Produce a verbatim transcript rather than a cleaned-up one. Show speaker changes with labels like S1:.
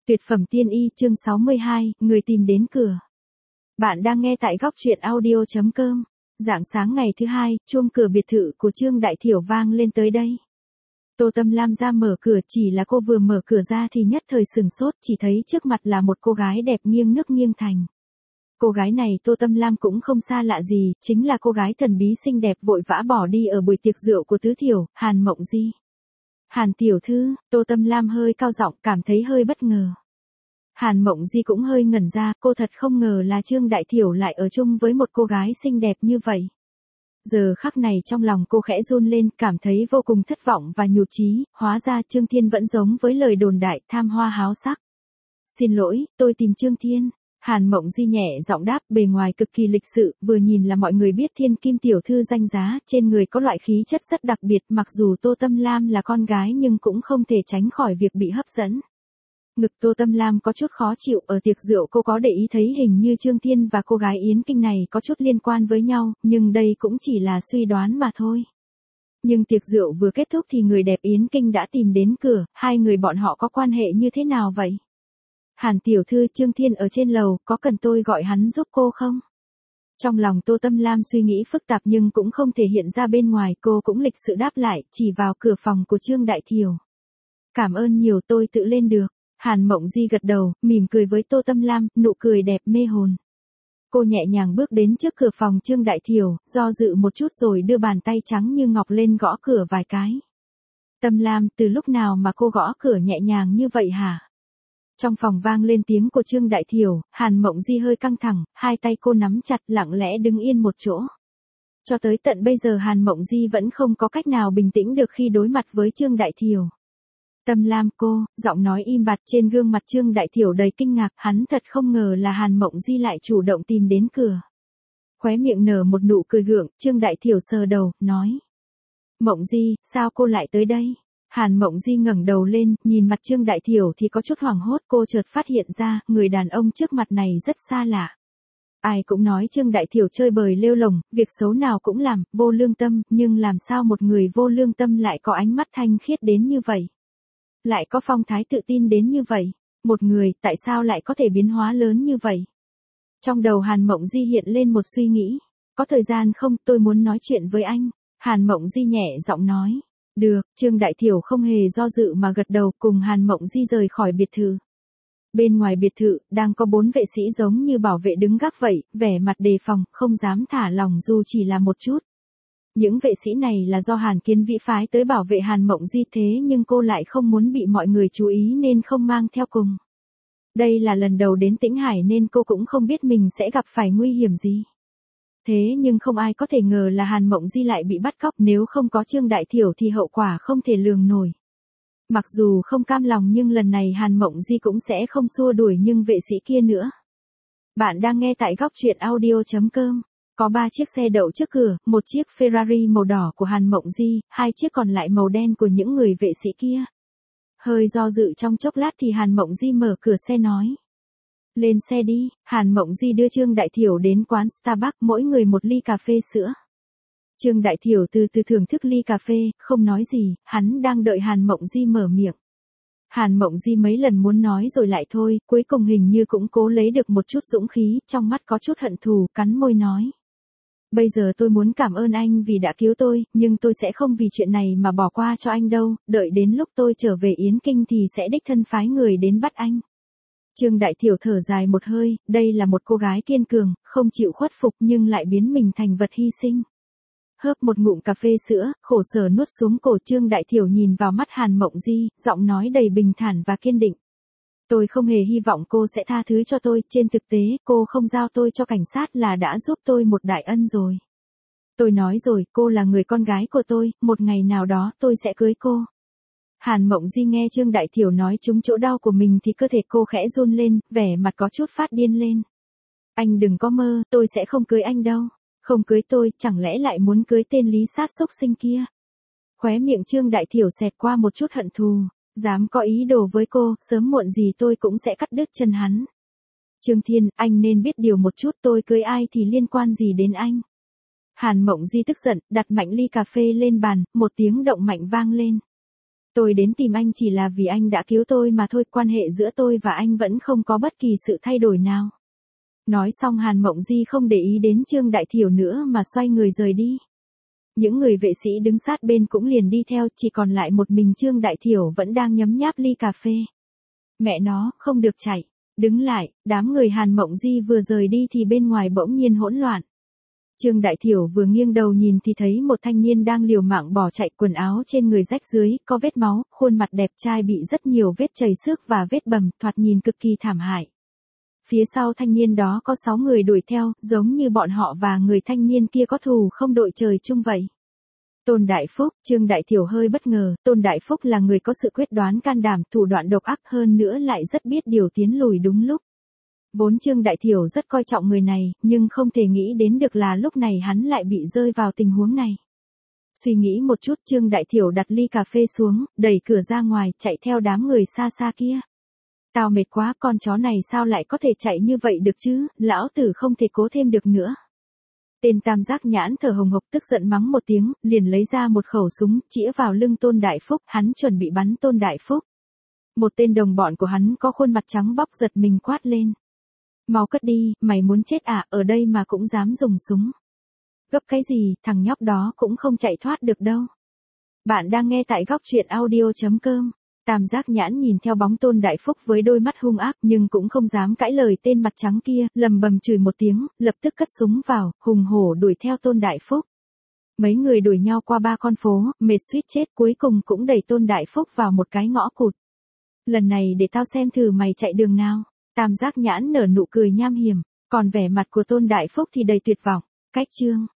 S1: Tuyệt phẩm tiên y chương sáu mươi hai, người tìm đến cửa. Bạn đang nghe tại góc truyện audio chấm com. Rạng sáng ngày thứ hai, chuông cửa biệt thự của Trương Đại Thiểu vang lên tới đây. Tô Tâm Lam ra mở cửa, chỉ là cô vừa mở cửa ra thì nhất thời sừng sốt, chỉ thấy trước mặt là một cô gái đẹp nghiêng nước nghiêng thành. Cô gái này Tô Tâm Lam cũng không xa lạ gì, chính là cô gái thần bí xinh đẹp vội vã bỏ đi ở buổi tiệc rượu của Tứ Thiểu, Hàn Mộng Di. Hàn tiểu thư, Tô Tâm Lam hơi cao giọng, cảm thấy hơi bất ngờ. Hàn Mộng Di cũng hơi ngẩn ra, cô thật không ngờ là Trương Đại Thiểu lại ở chung với một cô gái xinh đẹp như vậy. Giờ khắc này trong lòng cô khẽ run lên, cảm thấy vô cùng thất vọng và nhụt chí, hóa ra Trương Thiên vẫn giống với lời đồn đại, tham hoa háo sắc. Xin lỗi, tôi tìm Trương Thiên. Hàn Mộng Di nhẹ giọng đáp, bề ngoài cực kỳ lịch sự, vừa nhìn là mọi người biết Thiên Kim tiểu thư danh giá, trên người có loại khí chất rất đặc biệt, mặc dù Tô Tâm Lam là con gái nhưng cũng không thể tránh khỏi việc bị hấp dẫn. Ngực Tô Tâm Lam có chút khó chịu, ở tiệc rượu cô có để ý thấy hình như Trương Thiên và cô gái Yến Kinh này có chút liên quan với nhau, nhưng đây cũng chỉ là suy đoán mà thôi. Nhưng tiệc rượu vừa kết thúc thì người đẹp Yến Kinh đã tìm đến cửa, hai người bọn họ có quan hệ như thế nào vậy? Hàn tiểu thư, Trương Thiên ở trên lầu, có cần tôi gọi hắn giúp cô không? Trong lòng Tô Tâm Lam suy nghĩ phức tạp nhưng cũng không thể hiện ra bên ngoài, cô cũng lịch sự đáp lại, chỉ vào cửa phòng của Trương Đại Thiểu. Cảm ơn nhiều, tôi tự lên được. Hàn Mộng Di gật đầu, mỉm cười với Tô Tâm Lam, nụ cười đẹp mê hồn. Cô nhẹ nhàng bước đến trước cửa phòng Trương Đại Thiểu, do dự một chút rồi đưa bàn tay trắng như ngọc lên gõ cửa vài cái. Tâm Lam, từ lúc nào mà cô gõ cửa nhẹ nhàng như vậy hả? Trong phòng vang lên tiếng của Trương Đại Thiểu, Hàn Mộng Di hơi căng thẳng, hai tay cô nắm chặt lặng lẽ đứng yên một chỗ. Cho tới tận bây giờ Hàn Mộng Di vẫn không có cách nào bình tĩnh được khi đối mặt với Trương Đại Thiểu. Tâm Lam cô, giọng nói im bặt, trên gương mặt Trương Đại Thiểu đầy kinh ngạc, hắn thật không ngờ là Hàn Mộng Di lại chủ động tìm đến cửa. Khóe miệng nở một nụ cười gượng, Trương Đại Thiểu sờ đầu, nói. Mộng Di, sao cô lại tới đây? Hàn Mộng Di ngẩng đầu lên, nhìn mặt Trương Đại Thiểu thì có chút hoảng hốt, cô chợt phát hiện ra, người đàn ông trước mặt này rất xa lạ. Ai cũng nói Trương Đại Thiểu chơi bời lêu lồng, việc xấu nào cũng làm, vô lương tâm, nhưng làm sao một người vô lương tâm lại có ánh mắt thanh khiết đến như vậy? Lại có phong thái tự tin đến như vậy? Một người, tại sao lại có thể biến hóa lớn như vậy? Trong đầu Hàn Mộng Di hiện lên một suy nghĩ. Có thời gian không, tôi muốn nói chuyện với anh. Hàn Mộng Di nhẹ giọng nói. Được, Trương Đại Thiểu không hề do dự mà gật đầu, cùng Hàn Mộng Di rời khỏi biệt thự. Bên ngoài biệt thự, đang có bốn vệ sĩ giống như bảo vệ đứng gác vậy, vẻ mặt đề phòng, không dám thả lỏng dù chỉ là một chút. Những vệ sĩ này là do Hàn Kiến Vĩ phái tới bảo vệ Hàn Mộng Di, thế nhưng cô lại không muốn bị mọi người chú ý nên không mang theo cùng. Đây là lần đầu đến Tĩnh Hải nên cô cũng không biết mình sẽ gặp phải nguy hiểm gì. Thế nhưng không ai có thể ngờ là Hàn Mộng Di lại bị bắt cóc, nếu không có Trương Đại Thiểu thì hậu quả không thể lường nổi. Mặc dù không cam lòng nhưng lần này Hàn Mộng Di cũng sẽ không xua đuổi nhưng vệ sĩ kia nữa. Bạn đang nghe tại góc truyện audio chấm com. Có ba chiếc xe đậu trước cửa, một chiếc Ferrari màu đỏ của Hàn Mộng Di, hai chiếc còn lại màu đen của những người vệ sĩ kia. Hơi do dự trong chốc lát thì Hàn Mộng Di mở cửa xe nói. Lên xe đi. Hàn Mộng Di đưa Trương Đại Thiểu đến quán Starbucks, mỗi người một ly cà phê sữa. Trương Đại Thiểu từ từ thưởng thức ly cà phê, không nói gì, hắn đang đợi Hàn Mộng Di mở miệng. Hàn Mộng Di mấy lần muốn nói rồi lại thôi, cuối cùng hình như cũng cố lấy được một chút dũng khí, trong mắt có chút hận thù, cắn môi nói. Bây giờ tôi muốn cảm ơn anh vì đã cứu tôi, nhưng tôi sẽ không vì chuyện này mà bỏ qua cho anh đâu, đợi đến lúc tôi trở về Yến Kinh thì sẽ đích thân phái người đến bắt anh. Trương Đại Thiểu thở dài một hơi, đây là một cô gái kiên cường, không chịu khuất phục nhưng lại biến mình thành vật hy sinh. Hớp một ngụm cà phê sữa, khổ sở nuốt xuống cổ. Trương Đại Thiểu nhìn vào mắt Hàn Mộng Di, giọng nói đầy bình thản và kiên định. Tôi không hề hy vọng cô sẽ tha thứ cho tôi, trên thực tế cô không giao tôi cho cảnh sát là đã giúp tôi một đại ân rồi. Tôi nói rồi, cô là người con gái của tôi, một ngày nào đó tôi sẽ cưới cô. Hàn Mộng Di nghe Trương Đại Thiểu nói trúng chỗ đau của mình thì cơ thể cô khẽ run lên, vẻ mặt có chút phát điên lên. Anh đừng có mơ, tôi sẽ không cưới anh đâu. Không cưới tôi, chẳng lẽ lại muốn cưới tên lý sát xúc sinh kia? Khóe miệng Trương Đại Thiểu xẹt qua một chút hận thù, dám có ý đồ với cô, sớm muộn gì tôi cũng sẽ cắt đứt chân hắn. Trương Thiên, anh nên biết điều một chút, tôi cưới ai thì liên quan gì đến anh? Hàn Mộng Di tức giận, đặt mạnh ly cà phê lên bàn, một tiếng động mạnh vang lên. Tôi đến tìm anh chỉ là vì anh đã cứu tôi mà thôi, quan hệ giữa tôi và anh vẫn không có bất kỳ sự thay đổi nào. Nói xong Hàn Mộng Di không để ý đến Trương Đại Thiểu nữa mà xoay người rời đi. Những người vệ sĩ đứng sát bên cũng liền đi theo, chỉ còn lại một mình Trương Đại Thiểu vẫn đang nhấm nháp ly cà phê. Mẹ nó, không được chạy. Đứng lại, đám người Hàn Mộng Di vừa rời đi thì bên ngoài bỗng nhiên hỗn loạn. Trương Đại Thiểu vừa nghiêng đầu nhìn thì thấy một thanh niên đang liều mạng bỏ chạy, quần áo trên người rách dưới, có vết máu, khuôn mặt đẹp trai bị rất nhiều vết chảy xước và vết bầm, thoạt nhìn cực kỳ thảm hại. Phía sau thanh niên đó có sáu người đuổi theo, giống như bọn họ và người thanh niên kia có thù không đội trời chung vậy. Tôn Đại Phúc, Trương Đại Thiểu hơi bất ngờ, Tôn Đại Phúc là người có sự quyết đoán can đảm, thủ đoạn độc ác, hơn nữa lại rất biết điều tiến lùi đúng lúc. Vốn Trương Đại Thiểu rất coi trọng người này, nhưng không thể nghĩ đến được là lúc này hắn lại bị rơi vào tình huống này. Suy nghĩ một chút, Trương Đại Thiểu đặt ly cà phê xuống, đẩy cửa ra ngoài, chạy theo đám người xa xa kia. Tao mệt quá, con chó này sao lại có thể chạy như vậy được chứ, lão tử không thể cố thêm được nữa. Tên Tam Giác Nhãn thở hồng hộc tức giận mắng một tiếng, liền lấy ra một khẩu súng, chĩa vào lưng Tôn Đại Phúc, hắn chuẩn bị bắn Tôn Đại Phúc. Một tên đồng bọn của hắn có khuôn mặt trắng bóc giật mình quát lên. Mau cất đi, mày muốn chết à, ở đây mà cũng dám dùng súng. Gấp cái gì, thằng nhóc đó cũng không chạy thoát được đâu. Bạn đang nghe tại góc truyện audio chấm com. Tam Giác Nhãn nhìn theo bóng Tôn Đại Phúc với đôi mắt hung ác nhưng cũng không dám cãi lời tên mặt trắng kia, lầm bầm chửi một tiếng, lập tức cất súng vào, hùng hổ đuổi theo Tôn Đại Phúc. Mấy người đuổi nhau qua ba con phố, mệt suýt chết, cuối cùng cũng đẩy Tôn Đại Phúc vào một cái ngõ cụt. Lần này để tao xem thử mày chạy đường nào. Tam Giác Nhãn nở nụ cười nham hiểm, còn vẻ mặt của Tôn Đại Phúc thì đầy tuyệt vọng. Cách chương